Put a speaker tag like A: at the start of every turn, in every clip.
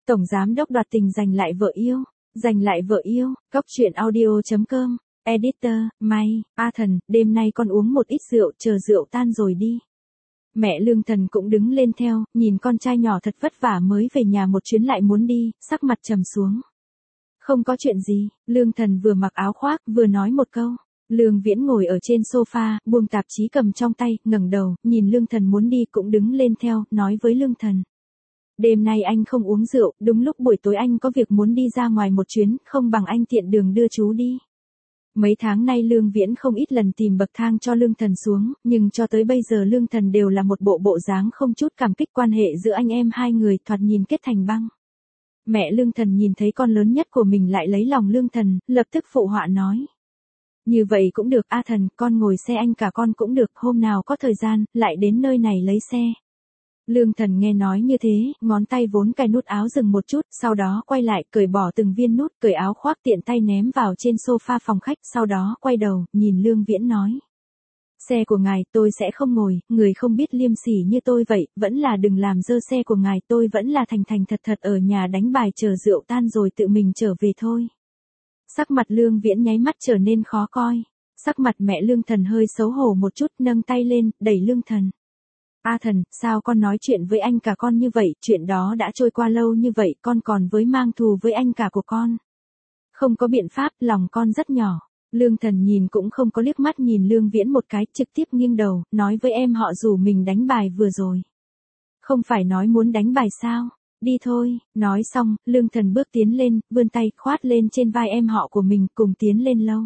A: Tổng giám đốc đoạt tình giành lại vợ yêu. Giành lại vợ yêu, Cóc truyện audio.com, editor, May, A Thần, đêm nay con uống một ít rượu, chờ rượu tan rồi đi. Mẹ Lương Thần cũng đứng lên theo, nhìn con trai nhỏ thật vất vả mới về nhà một chuyến lại muốn đi, sắc mặt trầm xuống. Không có chuyện gì, Lương Thần vừa mặc áo khoác, vừa nói một câu. Lương Viễn ngồi ở trên sofa, buông tạp chí cầm trong tay, ngẩng đầu, nhìn Lương Thần muốn đi cũng đứng lên theo, nói với Lương Thần. Đêm nay anh không uống rượu, đúng lúc buổi tối anh có việc muốn đi ra ngoài một chuyến, không bằng anh tiện đường đưa chú đi. Mấy tháng nay Lương Viễn không ít lần tìm bậc thang cho Lương Thần xuống, nhưng cho tới bây giờ Lương Thần đều là một bộ dáng không chút cảm kích, quan hệ giữa anh em hai người thoạt nhìn kết thành băng. Mẹ Lương Thần nhìn thấy con lớn nhất của mình lại lấy lòng Lương Thần, lập tức phụ họa nói. Như vậy cũng được, A Thần, con ngồi xe anh cả con cũng được, hôm nào có thời gian, lại đến nơi này lấy xe. Lương Thần nghe nói như thế, ngón tay vốn cài nút áo dừng một chút, sau đó quay lại, cởi bỏ từng viên nút, cởi áo khoác tiện tay ném vào trên sofa phòng khách, sau đó quay đầu, nhìn Lương Viễn nói. Xe của ngài, tôi sẽ không ngồi, người không biết liêm sỉ như tôi vậy, vẫn là đừng làm dơ xe của ngài, tôi vẫn là thành thật ở nhà đánh bài chờ rượu tan rồi tự mình trở về thôi. Sắc mặt Lương Viễn nháy mắt trở nên khó coi, sắc mặt mẹ Lương Thần hơi xấu hổ một chút, nâng tay lên, đẩy Lương Thần. A Thần, sao con nói chuyện với anh cả con như vậy, chuyện đó đã trôi qua lâu như vậy, con còn với mang thù với anh cả của con. Không có biện pháp, lòng con rất nhỏ. Lương Thần nhìn cũng không có liếc mắt nhìn Lương Viễn một cái, trực tiếp nghiêng đầu, nói với em họ rủ mình đánh bài vừa rồi. Không phải nói muốn đánh bài sao? Đi thôi, nói xong, Lương Thần bước tiến lên, vươn tay, khoát lên trên vai em họ của mình, cùng tiến lên lâu.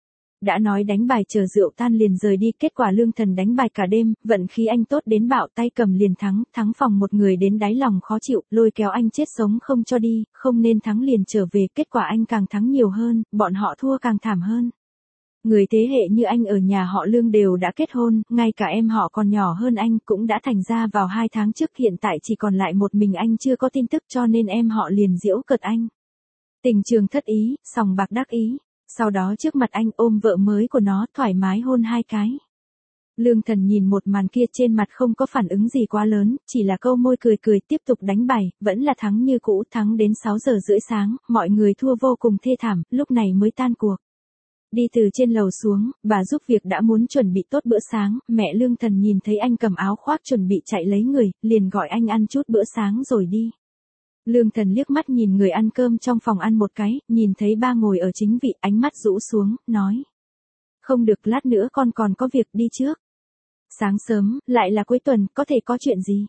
A: Đã nói đánh bài chờ rượu tan liền rời đi, kết quả Lương Thần đánh bài cả đêm, vận khí anh tốt đến bạo tay cầm liền thắng phòng một người đến đáy lòng khó chịu, lôi kéo anh chết sống không cho đi, không nên thắng liền trở về, kết quả anh càng thắng nhiều hơn, bọn họ thua càng thảm hơn. Người thế hệ như anh ở nhà họ Lương đều đã kết hôn, ngay cả em họ còn nhỏ hơn anh cũng đã thành ra vào 2 tháng trước, hiện tại chỉ còn lại một mình anh chưa có tin tức, cho nên em họ liền giễu cợt anh. Tình trường thất ý, sòng bạc đắc ý. Sau đó trước mặt anh ôm vợ mới của nó, thoải mái hôn 2 cái. Lương Thần nhìn một màn kia trên mặt không có phản ứng gì quá lớn, chỉ là câu môi cười tiếp tục đánh bài, vẫn là thắng như cũ, thắng đến 6 giờ rưỡi sáng, mọi người thua vô cùng thê thảm, lúc này mới tan cuộc. Đi từ trên lầu xuống, bà giúp việc đã muốn chuẩn bị tốt bữa sáng, mẹ Lương Thần nhìn thấy anh cầm áo khoác chuẩn bị chạy lấy người, liền gọi anh ăn chút bữa sáng rồi đi. Lương Thần liếc mắt nhìn người ăn cơm trong phòng ăn một cái, nhìn thấy ba ngồi ở chính vị, ánh mắt rũ xuống, nói. Không được, lát nữa con còn có việc, đi trước. Sáng sớm, lại là cuối tuần, có thể có chuyện gì?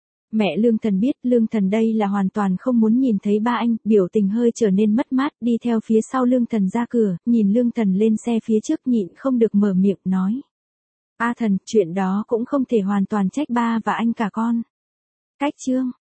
A: Mẹ Lương Thần biết Lương Thần đây là hoàn toàn không muốn nhìn thấy ba anh, biểu tình hơi trở nên mất mát, đi theo phía sau Lương Thần ra cửa, nhìn Lương Thần lên xe phía trước nhịn không được mở miệng nói. A Thần, chuyện đó cũng không thể hoàn toàn trách ba và anh cả con. Cách chương.